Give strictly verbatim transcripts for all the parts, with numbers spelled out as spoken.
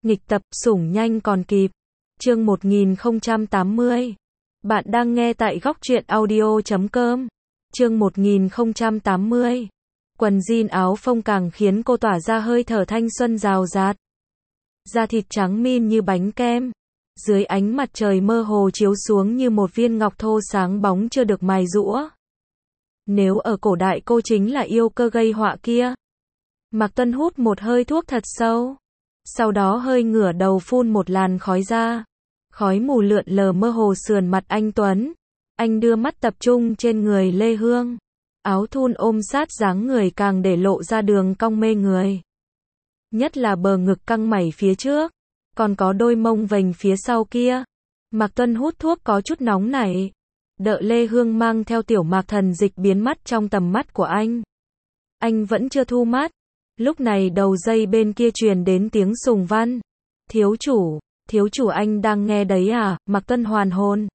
Nghịch tập, sủng nhanh còn kịp. Chương một nghìn không trăm tám mươi. Bạn đang nghe tại góc truyện audio chấm com. Chương một nghìn không trăm tám mươi. Quần jean áo phông càng khiến cô tỏa ra hơi thở thanh xuân rào rạt. Da thịt trắng min như bánh kem. Dưới ánh mặt trời mơ hồ chiếu xuống như một viên ngọc thô sáng bóng chưa được mài rũa. Nếu ở cổ đại cô chính là yêu cơ gây họa kia. Mạc Tuân hút một hơi thuốc thật sâu. Sau đó hơi ngửa đầu phun một làn khói ra. Khói mù lượn lờ mơ hồ sườn mặt anh Tuấn. Anh đưa mắt tập trung trên người Lê Hương. Áo thun ôm sát dáng người càng để lộ ra đường cong mê người. Nhất là bờ ngực căng mẩy phía trước. Còn có đôi mông vành phía sau kia. Mạc Tuân hút thuốc có chút nóng nảy. Đợi Lê Hương mang theo tiểu Mạc Thần Dịch biến mất trong tầm mắt của anh. Anh vẫn chưa thu mắt. Lúc này đầu dây bên kia truyền đến tiếng Sùng Văn. Thiếu chủ, thiếu chủ anh đang nghe đấy à? Mạc Tuân hoàn hồn.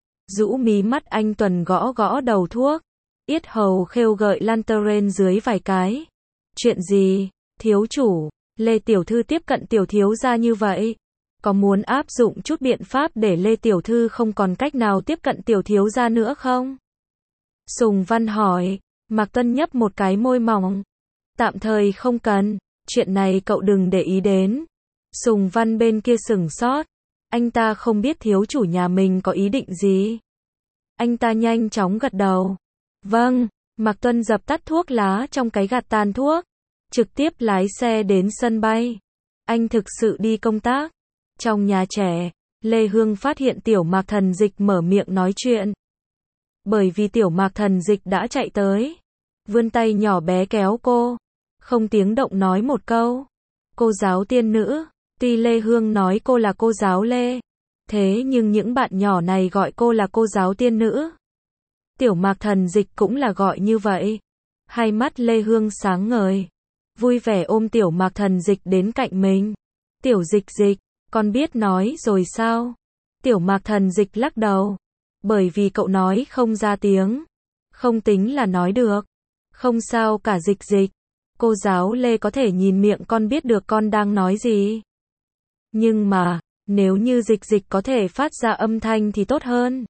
Rũ mí mắt anh Tuần gõ gõ đầu thuốc. Yết hầu khêu gợi Lanterren dưới vài cái. Chuyện gì? Thiếu chủ, Lê Tiểu Thư tiếp cận Tiểu Thiếu gia như vậy. Có muốn áp dụng chút biện pháp để Lê Tiểu Thư không còn cách nào tiếp cận Tiểu Thiếu gia nữa không? Sùng Văn hỏi. Mạc Tuân nhấp một cái môi mỏng. Tạm thời không cần, chuyện này cậu đừng để ý đến. Sùng Văn bên kia sửng sốt. Anh ta không biết thiếu chủ nhà mình có ý định gì. Anh ta nhanh chóng gật đầu. Vâng, Mạc Tuân dập tắt thuốc lá trong cái gạt tàn thuốc. Trực tiếp lái xe đến sân bay. Anh thực sự đi công tác. Trong nhà trẻ, Lê Hương phát hiện tiểu Mạc Thần Dịch mở miệng nói chuyện. Bởi vì tiểu Mạc Thần Dịch đã chạy tới. Vươn tay nhỏ bé kéo cô. Không tiếng động nói một câu. Cô giáo tiên nữ. Tuy Lê Hương nói cô là cô giáo Lê. Thế nhưng những bạn nhỏ này gọi cô là cô giáo tiên nữ. Tiểu Mạc Thần Dịch cũng là gọi như vậy. Hai mắt Lê Hương sáng ngời. Vui vẻ ôm tiểu Mạc Thần Dịch đến cạnh mình. Tiểu Dịch Dịch, con biết nói rồi sao? Tiểu Mạc Thần Dịch lắc đầu. Bởi vì cậu nói không ra tiếng. Không tính là nói được. Không sao cả Dịch Dịch. Cô giáo Lê có thể nhìn miệng con biết được con đang nói gì. Nhưng mà, nếu như Dịch Dịch có thể phát ra âm thanh thì tốt hơn.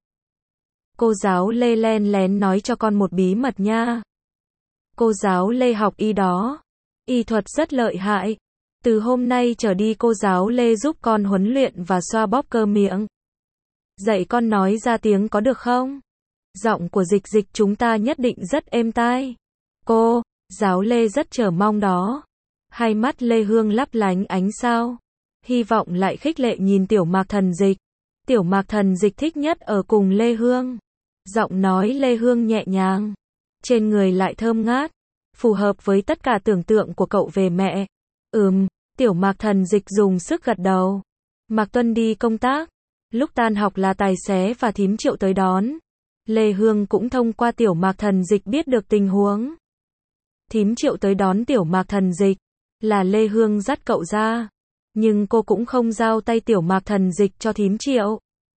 Cô giáo Lê len lén nói cho con một bí mật nha. Cô giáo Lê học y đó. Y thuật rất lợi hại. Từ hôm nay trở đi cô giáo Lê giúp con huấn luyện và xoa bóp cơ miệng. Dạy con nói ra tiếng có được không? Giọng của Dịch Dịch chúng ta nhất định rất êm tai. Cô, giáo Lê rất chờ mong đó. Hai mắt Lê Hương lấp lánh ánh sao. Hy vọng lại khích lệ nhìn tiểu Mạc Thần Dịch. Tiểu Mạc Thần Dịch thích nhất ở cùng Lê Hương. Giọng nói Lê Hương nhẹ nhàng. Trên người lại thơm ngát. Phù hợp với tất cả tưởng tượng của cậu về mẹ. Ừm, tiểu Mạc Thần Dịch dùng sức gật đầu. Mạc Tuân đi công tác. Lúc tan học là tài xế và thím Triệu tới đón. Lê Hương cũng thông qua tiểu Mạc Thần Dịch biết được tình huống. Thím Triệu tới đón tiểu Mạc Thần Dịch. Là Lê Hương dắt cậu ra. Nhưng cô cũng không giao tay tiểu Mạc Thần Dịch cho thím Triệu.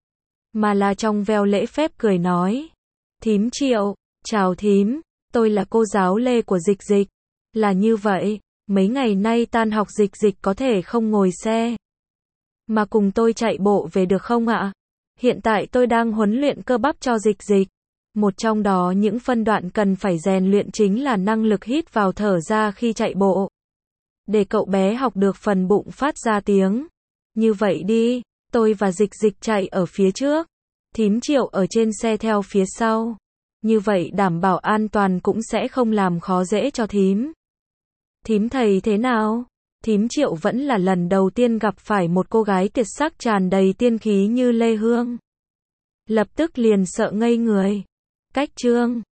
Mà là trong veo lễ phép cười nói. Thím Triệu, chào thím, tôi là cô giáo Lê của Dịch Dịch. Là như vậy, mấy ngày nay tan học Dịch Dịch có thể không ngồi xe. Mà cùng tôi chạy bộ về được không ạ? Hiện tại tôi đang huấn luyện cơ bắp cho Dịch Dịch. Một trong đó những phân đoạn cần phải rèn luyện chính là năng lực hít vào thở ra khi chạy bộ. Để cậu bé học được phần bụng phát ra tiếng. Như vậy đi, tôi và Dịch Dịch chạy ở phía trước. Thím Triệu ở trên xe theo phía sau. Như vậy đảm bảo an toàn cũng sẽ không làm khó dễ cho thím. Thím thầy thế nào? Thím Triệu vẫn là lần đầu tiên gặp phải một cô gái tuyệt sắc tràn đầy tiên khí như Lê Hương. Lập tức liền sợ ngây người. Cách chương